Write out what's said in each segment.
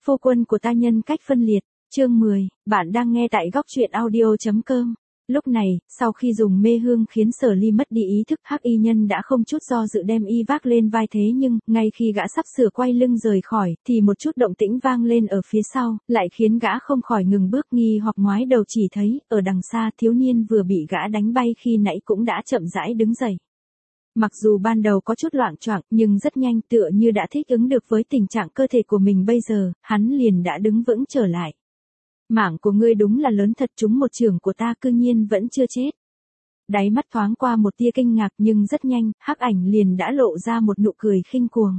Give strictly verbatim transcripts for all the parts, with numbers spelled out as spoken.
Phu quân của ta nhân cách phân liệt, chương mười, bạn đang nghe tại góc truyện audio.com. Lúc này, sau khi dùng mê hương khiến Sở Ly mất đi ý thức, Hắc Y Nhân đã không chút do dự đem y vác lên vai, thế nhưng, ngay khi gã sắp sửa quay lưng rời khỏi, thì một chút động tĩnh vang lên ở phía sau, lại khiến gã không khỏi ngừng bước nghi hoặc ngoái đầu, chỉ thấy, ở đằng xa thiếu niên vừa bị gã đánh bay khi nãy cũng đã chậm rãi đứng dậy. Mặc dù ban đầu có chút loạng choạng, nhưng rất nhanh tựa như đã thích ứng được với tình trạng cơ thể của mình bây giờ, hắn liền đã đứng vững trở lại. Mạng của ngươi đúng là lớn thật, trúng một chưởng của ta cư nhiên vẫn chưa chết. Đáy mắt thoáng qua một tia kinh ngạc, nhưng rất nhanh, Hắc Ảnh liền đã lộ ra một nụ cười khinh cuồng.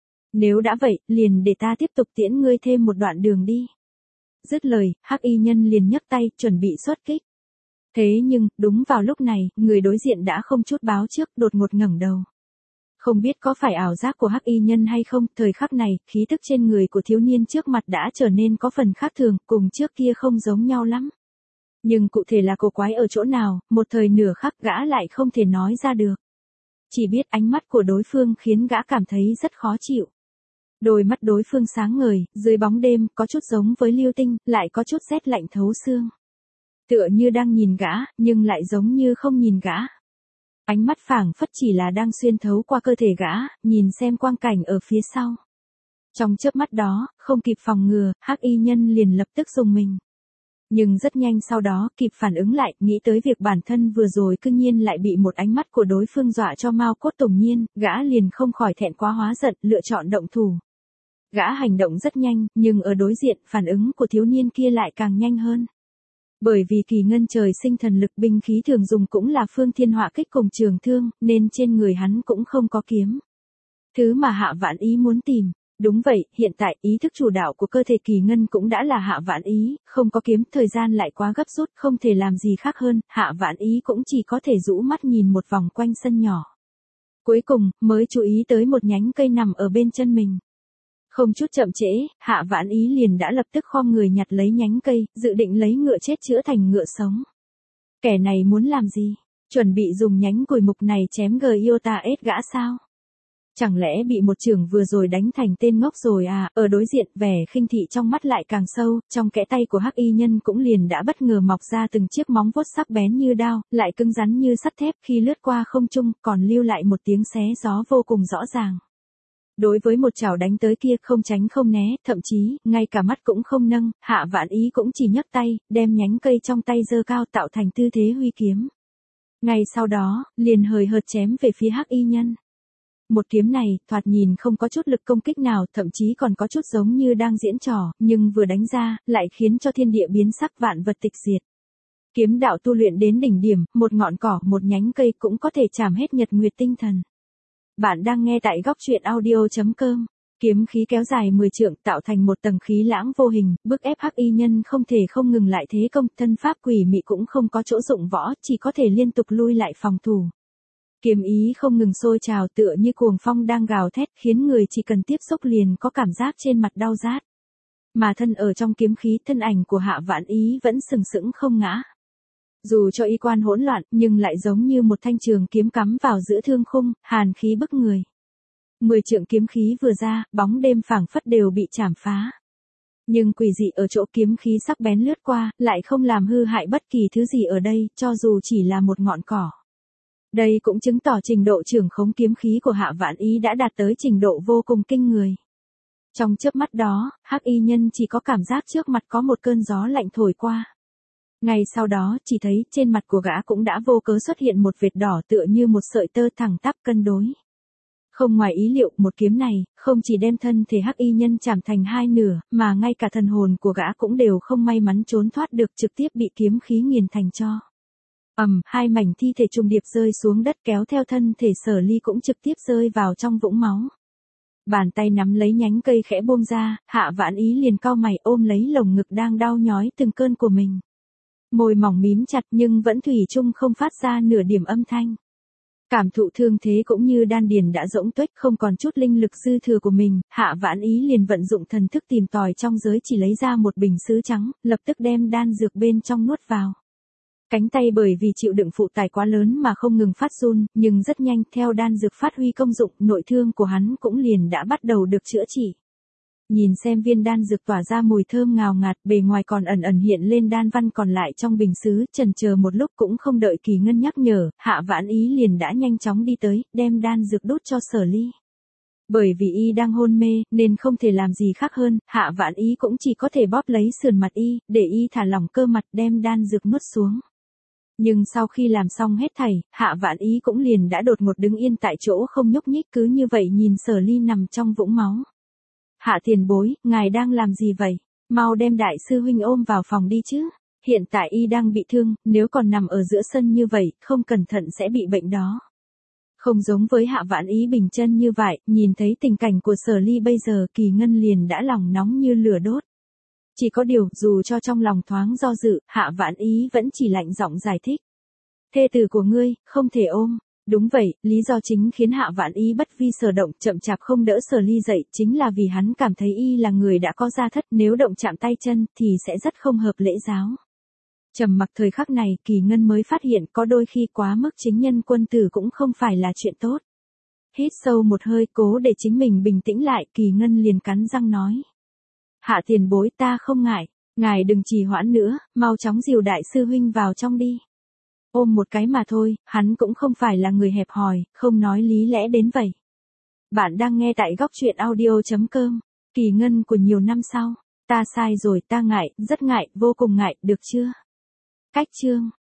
Nếu đã vậy, liền để ta tiếp tục tiễn ngươi thêm một đoạn đường đi. Dứt lời, Hắc Y Nhân liền nhấc tay, chuẩn bị xuất kích. Thế nhưng, đúng vào lúc này, người đối diện đã không chút báo trước, đột ngột ngẩng đầu. Không biết có phải ảo giác của Hắc Y Nhân hay không, thời khắc này, khí tức trên người của thiếu niên trước mặt đã trở nên có phần khác thường, cùng trước kia không giống nhau lắm. Nhưng cụ thể là cổ quái ở chỗ nào, một thời nửa khắc gã lại không thể nói ra được. Chỉ biết ánh mắt của đối phương khiến gã cảm thấy rất khó chịu. Đôi mắt đối phương sáng ngời, dưới bóng đêm, có chút giống với lưu tinh, lại có chút rét lạnh thấu xương. Tựa như đang nhìn gã, nhưng lại giống như không nhìn gã. Ánh mắt phảng phất chỉ là đang xuyên thấu qua cơ thể gã, nhìn xem quang cảnh ở phía sau. Trong chớp mắt đó, không kịp phòng ngừa, Hắc Y Nhân liền lập tức rùng mình. Nhưng rất nhanh sau đó, kịp phản ứng lại, nghĩ tới việc bản thân vừa rồi cư nhiên lại bị một ánh mắt của đối phương dọa cho mau cốt tủng nhiên, gã liền không khỏi thẹn quá hóa giận, lựa chọn động thủ. Gã hành động rất nhanh, nhưng ở đối diện, phản ứng của thiếu niên kia lại càng nhanh hơn. Bởi vì kỳ ngân trời sinh thần lực, binh khí thường dùng cũng là phương thiên họa kích cùng trường thương, nên trên người hắn cũng không có kiếm. Thứ mà Hạ Vãn Ý muốn tìm. Đúng vậy, hiện tại ý thức chủ đạo của cơ thể kỳ ngân cũng đã là Hạ Vãn Ý, không có kiếm, thời gian lại quá gấp rút, không thể làm gì khác hơn, Hạ Vãn Ý cũng chỉ có thể rũ mắt nhìn một vòng quanh sân nhỏ. Cuối cùng, mới chú ý tới một nhánh cây nằm ở bên chân mình. Không chút chậm trễ, Hạ Vãn Ý liền đã lập tức khom người nhặt lấy nhánh cây, dự định lấy ngựa chết chữa thành ngựa sống. Kẻ này muốn làm gì? Chuẩn bị dùng nhánh cùi mục này chém Giota ết gã sao? Chẳng lẽ bị một chưởng vừa rồi đánh thành tên ngốc rồi à? Ở đối diện, vẻ khinh thị trong mắt lại càng sâu, trong kẽ tay của Hắc Y Nhân cũng liền đã bất ngờ mọc ra từng chiếc móng vuốt sắc bén như đao, lại cứng rắn như sắt thép, khi lướt qua không trung, còn lưu lại một tiếng xé gió vô cùng rõ ràng. Đối với một chảo đánh tới kia, không tránh không né, thậm chí, ngay cả mắt cũng không nâng, Hạ Vãn Ý cũng chỉ nhấc tay, đem nhánh cây trong tay giơ cao tạo thành tư thế huy kiếm. Ngay sau đó, liền hời hợt chém về phía Hắc Y Nhân. Một kiếm này, thoạt nhìn không có chút lực công kích nào, thậm chí còn có chút giống như đang diễn trò, nhưng vừa đánh ra, lại khiến cho thiên địa biến sắc, vạn vật tịch diệt. Kiếm đạo tu luyện đến đỉnh điểm, một ngọn cỏ, một nhánh cây cũng có thể chảm hết nhật nguyệt tinh thần. Bạn đang nghe tại góc truyện audio.com. Kiếm khí kéo dài mười trượng, tạo thành một tầng khí lãng vô hình, bức ép Hắc Y Nhân không thể không ngừng lại thế công, thân pháp quỷ mị cũng không có chỗ dụng võ, chỉ có thể liên tục lui lại phòng thủ. Kiếm ý không ngừng sôi trào, tựa như cuồng phong đang gào thét, khiến người chỉ cần tiếp xúc liền có cảm giác trên mặt đau rát. Mà thân ở trong kiếm khí, thân ảnh của Hạ Vãn Ý vẫn sừng sững không ngã. Dù cho y quan hỗn loạn, nhưng lại giống như một thanh trường kiếm cắm vào giữa thương khung, hàn khí bức người. Mười trượng kiếm khí vừa ra, bóng đêm phảng phất đều bị chảm phá. Nhưng quỷ dị ở chỗ kiếm khí sắc bén lướt qua, lại không làm hư hại bất kỳ thứ gì ở đây, cho dù chỉ là một ngọn cỏ. Đây cũng chứng tỏ trình độ trưởng khống kiếm khí của Hạ Vãn Ý đã đạt tới trình độ vô cùng kinh người. Trong chớp mắt đó, Hắc Y Nhân chỉ có cảm giác trước mặt có một cơn gió lạnh thổi qua. Ngay sau đó, chỉ thấy trên mặt của gã cũng đã vô cớ xuất hiện một vệt đỏ, tựa như một sợi tơ thẳng tắp cân đối. Không ngoài ý liệu, một kiếm này, không chỉ đem thân thể Hắc Y Nhân chảm thành hai nửa, mà ngay cả thần hồn của gã cũng đều không may mắn trốn thoát được, trực tiếp bị kiếm khí nghiền thành tro. Ầm, um, hai mảnh thi thể trùng điệp rơi xuống đất, kéo theo thân thể Sở Ly cũng trực tiếp rơi vào trong vũng máu. Bàn tay nắm lấy nhánh cây khẽ buông ra, Hạ Vãn Ý liền cau mày, ôm lấy lồng ngực đang đau nhói từng cơn của mình. Môi mỏng mím chặt nhưng vẫn thủy chung không phát ra nửa điểm âm thanh. Cảm thụ thương thế cũng như đan điền đã rỗng tuếch, không còn chút linh lực dư thừa của mình, Hạ Vãn Ý liền vận dụng thần thức tìm tòi trong giới chỉ, lấy ra một bình sứ trắng, lập tức đem đan dược bên trong nuốt vào. Cánh tay bởi vì chịu đựng phụ tải quá lớn mà không ngừng phát run, nhưng rất nhanh theo đan dược phát huy công dụng, nội thương của hắn cũng liền đã bắt đầu được chữa trị. Nhìn xem viên đan dược tỏa ra mùi thơm ngào ngạt, bề ngoài còn ẩn ẩn hiện lên đan văn còn lại trong bình sứ, chần chờ một lúc cũng không đợi Kỳ Ngân nhắc nhở, Hạ Vãn Ý liền đã nhanh chóng đi tới, đem đan dược đút cho Sở Ly. Bởi vì y đang hôn mê, nên không thể làm gì khác hơn, Hạ Vãn Ý cũng chỉ có thể bóp lấy sườn mặt y, để y thả lỏng cơ mặt đem đan dược nuốt xuống. Nhưng sau khi làm xong hết thảy, Hạ Vãn Ý cũng liền đã đột ngột đứng yên tại chỗ không nhúc nhích, cứ như vậy nhìn Sở Ly nằm trong vũng máu. Hạ tiền bối, ngài đang làm gì vậy? Mau đem đại sư huynh ôm vào phòng đi chứ. Hiện tại y đang bị thương, nếu còn nằm ở giữa sân như vậy, không cẩn thận sẽ bị bệnh đó. Không giống với Hạ Vãn Ý bình chân như vậy, nhìn thấy tình cảnh của Sở Ly bây giờ, Kỳ Ngân liền đã lòng nóng như lửa đốt. Chỉ có điều, dù cho trong lòng thoáng do dự, Hạ Vãn Ý vẫn chỉ lạnh giọng giải thích. Thê tử của ngươi, không thể ôm. Đúng vậy, lý do chính khiến Hạ Vãn Ý bất vi sở động, chậm chạp không đỡ Sở Ly dậy, chính là vì hắn cảm thấy y là người đã có gia thất, nếu động chạm tay chân, thì sẽ rất không hợp lễ giáo. Trầm mặc thời khắc này, Kỳ Ngân mới phát hiện có đôi khi quá mức chính nhân quân tử cũng không phải là chuyện tốt. Hít sâu một hơi, cố để chính mình bình tĩnh lại, Kỳ Ngân liền cắn răng nói. Hạ tiền bối, ta không ngại, ngài đừng trì hoãn nữa, mau chóng dìu đại sư huynh vào trong đi. Ôm một cái mà thôi, hắn cũng không phải là người hẹp hòi, không nói lý lẽ đến vậy. Bạn đang nghe tại góc truyện audio chấm com, Kỳ Ngân của nhiều năm sau. Ta sai rồi, ta ngại, rất ngại, vô cùng ngại, được chưa? Cách chương